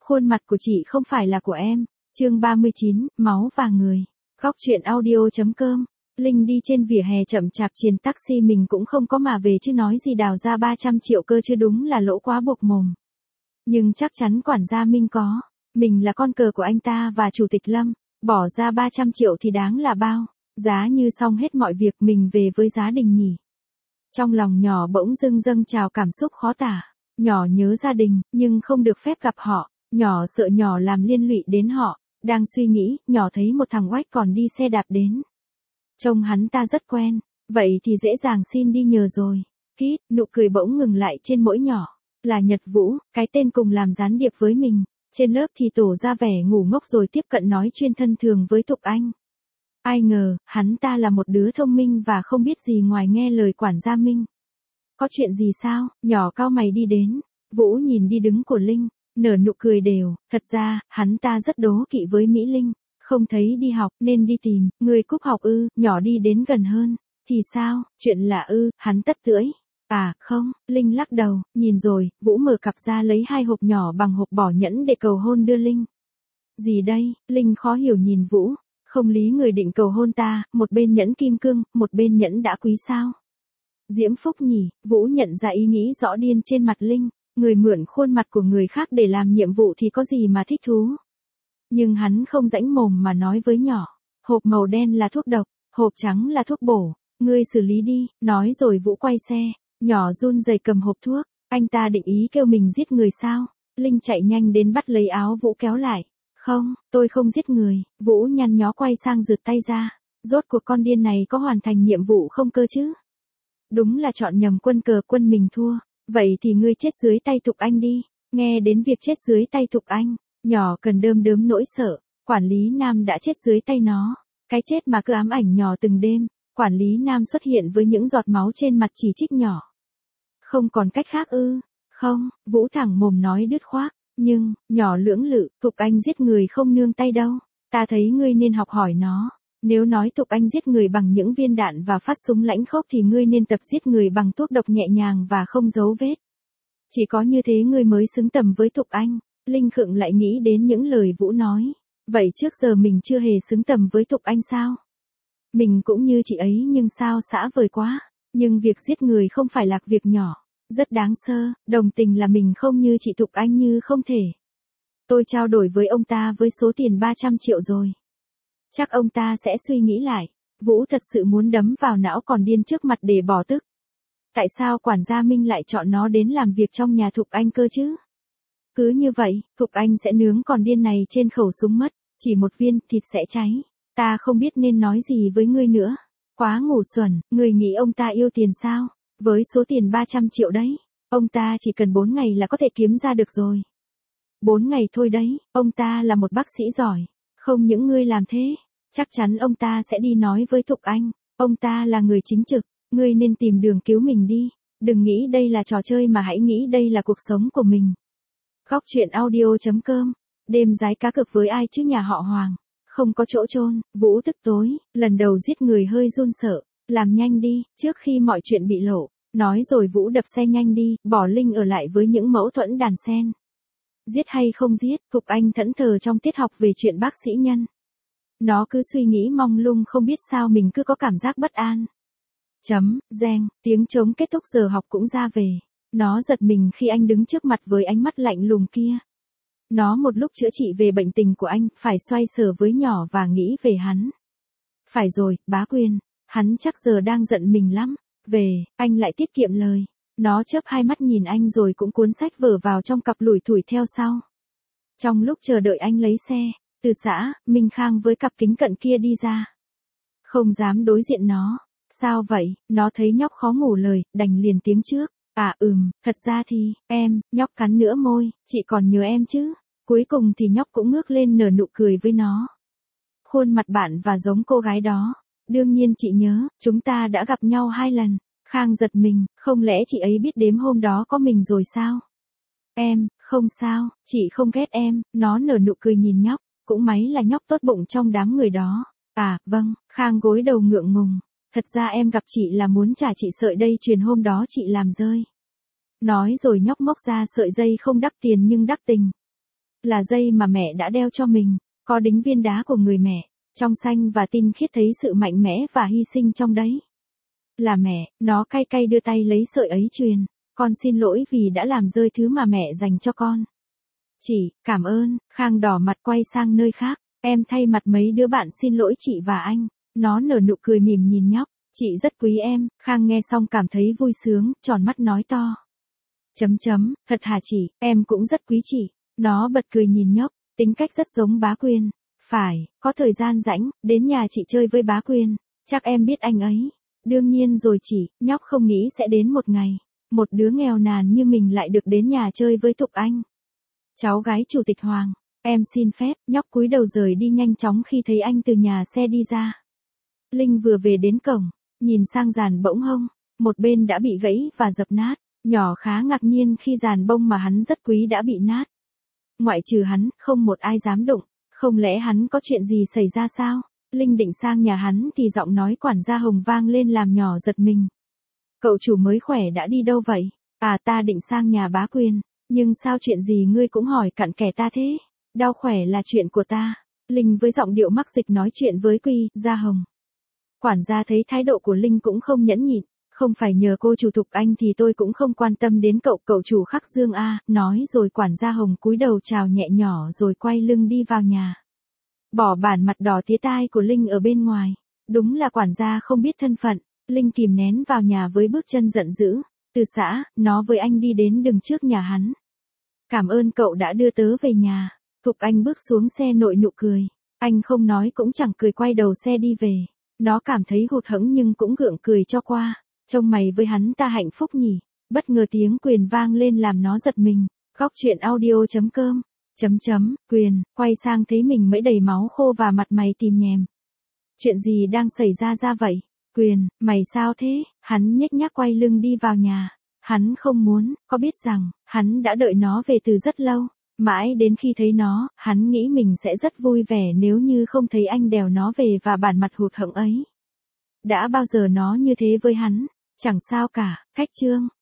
Khuôn mặt của chị không phải là của em. Chương 39, máu và người. Góc truyện audio.com. Linh đi trên vỉa hè chậm chạp chiền taxi, mình cũng không có mà về chứ nói gì đào ra 300 triệu cơ chứ, đúng là lỗ quá buộc mồm. Nhưng chắc chắn quản gia Minh có. Mình là con cờ của anh ta và chủ tịch Lâm. Bỏ ra 300 triệu thì đáng là bao. Giá như xong hết mọi việc mình về với Giá Đình nhỉ. Trong lòng nhỏ bỗng dưng dâng trào cảm xúc khó tả. Nhỏ nhớ gia đình, nhưng không được phép gặp họ. Nhỏ sợ nhỏ làm liên lụy đến họ. Đang suy nghĩ, nhỏ thấy một thằng oách còn đi xe đạp đến. Trông hắn ta rất quen, vậy thì dễ dàng xin đi nhờ rồi. Kít, nụ cười bỗng ngừng lại trên mỗi nhỏ. Là Nhật Vũ, cái tên cùng làm gián điệp với mình. Trên lớp thì tổ ra vẻ ngủ ngốc rồi tiếp cận nói chuyên thân thường với Thục Anh. Ai ngờ, hắn ta là một đứa thông minh và không biết gì ngoài nghe lời quản gia Minh. Có chuyện gì sao? Nhỏ cau mày đi đến. Vũ nhìn đi đứng của Linh, nở nụ cười đều. Thật ra, hắn ta rất đố kỵ với Mỹ Linh. Không thấy đi học nên đi tìm. Người cúp học ư? Nhỏ đi đến gần hơn. Thì sao? Chuyện là hắn tất tưỡi. À, không, Linh lắc đầu, nhìn rồi, Vũ mở cặp ra lấy 2 hộp nhỏ bằng hộp bỏ nhẫn để cầu hôn đưa Linh. Gì đây? Linh khó hiểu nhìn Vũ. Không lý người định cầu hôn ta, một bên nhẫn kim cương, một bên nhẫn đá quý sao? Diễm phúc nhỉ? Vũ nhận ra ý nghĩ rõ điên trên mặt Linh. Người mượn khuôn mặt của người khác để làm nhiệm vụ thì có gì mà thích thú. Nhưng hắn không rãnh mồm mà nói với nhỏ. Hộp màu đen là thuốc độc, hộp trắng là thuốc bổ. Ngươi xử lý đi, nói rồi Vũ quay xe. Nhỏ run rẩy cầm hộp thuốc. Anh ta định ý kêu mình giết người sao? Linh chạy nhanh đến bắt lấy áo Vũ kéo lại. Không, tôi không giết người. Vũ nhăn nhó quay sang giật tay ra. Rốt cuộc con điên này có hoàn thành nhiệm vụ không cơ chứ? Đúng là chọn nhầm quân cờ, quân mình thua. Vậy thì ngươi chết dưới tay Thục Anh đi. Nghe đến việc chết dưới tay Thục Anh, nhỏ cần đơm đớm nỗi sợ. Quản lý Nam đã chết dưới tay nó. Cái chết mà cứ ám ảnh nhỏ từng đêm. Quản lý Nam xuất hiện với những giọt máu trên mặt chỉ trích nhỏ. Không còn cách khác ư? Không, Vũ thẳng mồm nói đứt khoát. Nhưng, nhỏ lưỡng lự, Thục Anh giết người không nương tay đâu. Ta thấy ngươi nên học hỏi nó. Nếu nói Thục Anh giết người bằng những viên đạn và phát súng lãnh khốc thì ngươi nên tập giết người bằng thuốc độc nhẹ nhàng và không dấu vết. Chỉ có như thế ngươi mới xứng tầm với Thục Anh. Linh khựng lại nghĩ đến những lời Vũ nói. Vậy trước giờ mình chưa hề xứng tầm với Thục Anh sao? Mình cũng như chị ấy nhưng sao xã vời quá. Nhưng việc giết người không phải là việc nhỏ. Rất đáng sơ, đồng tình là mình không như chị Thục Anh như không thể. Tôi trao đổi với ông ta với số tiền 300 triệu rồi. Chắc ông ta sẽ suy nghĩ lại. Vũ thật sự muốn đấm vào não còn điên trước mặt để bỏ tức. Tại sao quản gia Minh lại chọn nó đến làm việc trong nhà Thục Anh cơ chứ? Cứ như vậy, Thục Anh sẽ nướng con điên này trên khẩu súng mất. Chỉ một viên thịt sẽ cháy. Ta không biết nên nói gì với ngươi nữa. Quá ngu xuẩn, ngươi nghĩ ông ta yêu tiền sao? Với số tiền 300 triệu đấy, ông ta chỉ cần 4 ngày là có thể kiếm ra được rồi. 4 ngày thôi đấy, ông ta là một bác sĩ giỏi. Không những ngươi làm thế, chắc chắn ông ta sẽ đi nói với Thục Anh. Ông ta là người chính trực, ngươi nên tìm đường cứu mình đi. Đừng nghĩ đây là trò chơi mà hãy nghĩ đây là cuộc sống của mình. Góc truyện audio.com. Đêm rái cá cược với ai chứ nhà họ Hoàng. Không có chỗ chôn. Vũ tức tối, lần đầu giết người hơi run sợ. Làm nhanh đi, trước khi mọi chuyện bị lộ. Nói rồi Vũ đập xe nhanh đi, bỏ Linh ở lại với những mâu thuẫn đàn sen. Giết hay không giết, Thục Anh thẫn thờ trong tiết học về chuyện bác sĩ Nhân. Nó cứ suy nghĩ mông lung không biết sao mình cứ có cảm giác bất an. Reng, tiếng trống kết thúc giờ học cũng ra về. Nó giật mình khi anh đứng trước mặt với ánh mắt lạnh lùng kia. Nó một lúc chữa trị về bệnh tình của anh, phải xoay sở với nhỏ và nghĩ về hắn. Phải rồi, bá Quyền. Hắn chắc giờ đang giận mình lắm. Về, anh lại tiết kiệm lời. Nó chớp 2 mắt nhìn anh rồi cũng cuốn sách vở vào trong cặp lủi thủi theo sau. Trong lúc chờ đợi anh lấy xe, từ xã, Minh Khang với cặp kính cận kia đi ra. Không dám đối diện nó. Sao vậy? Nó thấy nhóc khó ngủ lời, đành liền tiếng trước. Thật ra thì, nhóc cắn nửa môi, chị còn nhớ em chứ. Cuối cùng thì nhóc cũng ngước lên nở nụ cười với nó. Khuôn mặt bạn và giống cô gái đó. Đương nhiên chị nhớ, chúng ta đã gặp nhau 2 lần. Khang giật mình, không lẽ chị ấy biết đếm hôm đó có mình rồi sao? Không sao, chị không ghét em, nó nở nụ cười nhìn nhóc, cũng may là nhóc tốt bụng trong đám người đó. Vâng, Khang gối đầu ngượng ngùng. Thật ra em gặp chị là muốn trả chị sợi dây chuyền hôm đó chị làm rơi. Nói rồi nhóc móc ra sợi dây không đắt tiền nhưng đắt tình. Là dây mà mẹ đã đeo cho mình, có đính viên đá của người mẹ, trong xanh và tinh khiết thấy sự mạnh mẽ và hy sinh trong đấy. Là mẹ, nó cay cay đưa tay lấy sợi ấy truyền, con xin lỗi vì đã làm rơi thứ mà mẹ dành cho con. Chị, cảm ơn, Khang đỏ mặt quay sang nơi khác, em thay mặt mấy đứa bạn xin lỗi chị và anh. Nó nở nụ cười mỉm nhìn nhóc, chị rất quý em, Khang nghe xong cảm thấy vui sướng, tròn mắt nói to. Thật hả chị, em cũng rất quý chị. Nó bật cười nhìn nhóc, tính cách rất giống bá Quyên. Phải, có thời gian rảnh, đến nhà chị chơi với bá Quyên, chắc em biết anh ấy. Đương nhiên rồi chị, nhóc không nghĩ sẽ đến một ngày, một đứa nghèo nàn như mình lại được đến nhà chơi với Thục Anh. Cháu gái Chủ tịch Hoàng, em xin phép, nhóc cúi đầu rời đi nhanh chóng khi thấy anh từ nhà xe đi ra. Linh vừa về đến cổng, nhìn sang dàn bỗng hông, một bên đã bị gãy và dập nát, nhỏ khá ngạc nhiên khi dàn bông mà hắn rất quý đã bị nát. Ngoại trừ hắn, không một ai dám đụng, không lẽ hắn có chuyện gì xảy ra sao? Linh định sang nhà hắn thì giọng nói quản gia Hồng vang lên làm nhỏ giật mình. Cậu chủ mới khỏe đã đi đâu vậy? À ta định sang nhà bá Quyên, nhưng sao chuyện gì ngươi cũng hỏi cặn kẽ ta thế? Đau khỏe là chuyện của ta. Linh với giọng điệu mắc dịch nói chuyện với gia Hồng. Quản gia thấy thái độ của Linh cũng không nhẫn nhịn, không phải nhờ cô chủ Thục Anh thì tôi cũng không quan tâm đến cậu chủ Khắc Dương a, nói rồi quản gia Hồng cúi đầu chào nhẹ nhỏ rồi quay lưng đi vào nhà. Bỏ bản mặt đỏ tía tai của Linh ở bên ngoài, đúng là quản gia không biết thân phận, Linh kìm nén vào nhà với bước chân giận dữ, từ xã, nó với anh đi đến đường trước nhà hắn. Cảm ơn cậu đã đưa tớ về nhà, Thục Anh bước xuống xe nội nụ cười, anh không nói cũng chẳng cười quay đầu xe đi về, nó cảm thấy hụt hẫng nhưng cũng gượng cười cho qua, trông mày với hắn ta hạnh phúc nhỉ, bất ngờ tiếng Quyền vang lên làm nó giật mình, góc chuyện audio.com. Quyền, quay sang thấy mình mới đầy máu khô và mặt mày tím nhèm. Chuyện gì đang xảy ra vậy? Quyền, mày sao thế? Hắn nhếch nhác quay lưng đi vào nhà. Hắn không muốn, có biết rằng, hắn đã đợi nó về từ rất lâu. Mãi đến khi thấy nó, hắn nghĩ mình sẽ rất vui vẻ nếu như không thấy anh đèo nó về và bản mặt hụt hẫng ấy. Đã bao giờ nó như thế với hắn? Chẳng sao cả, khách trương.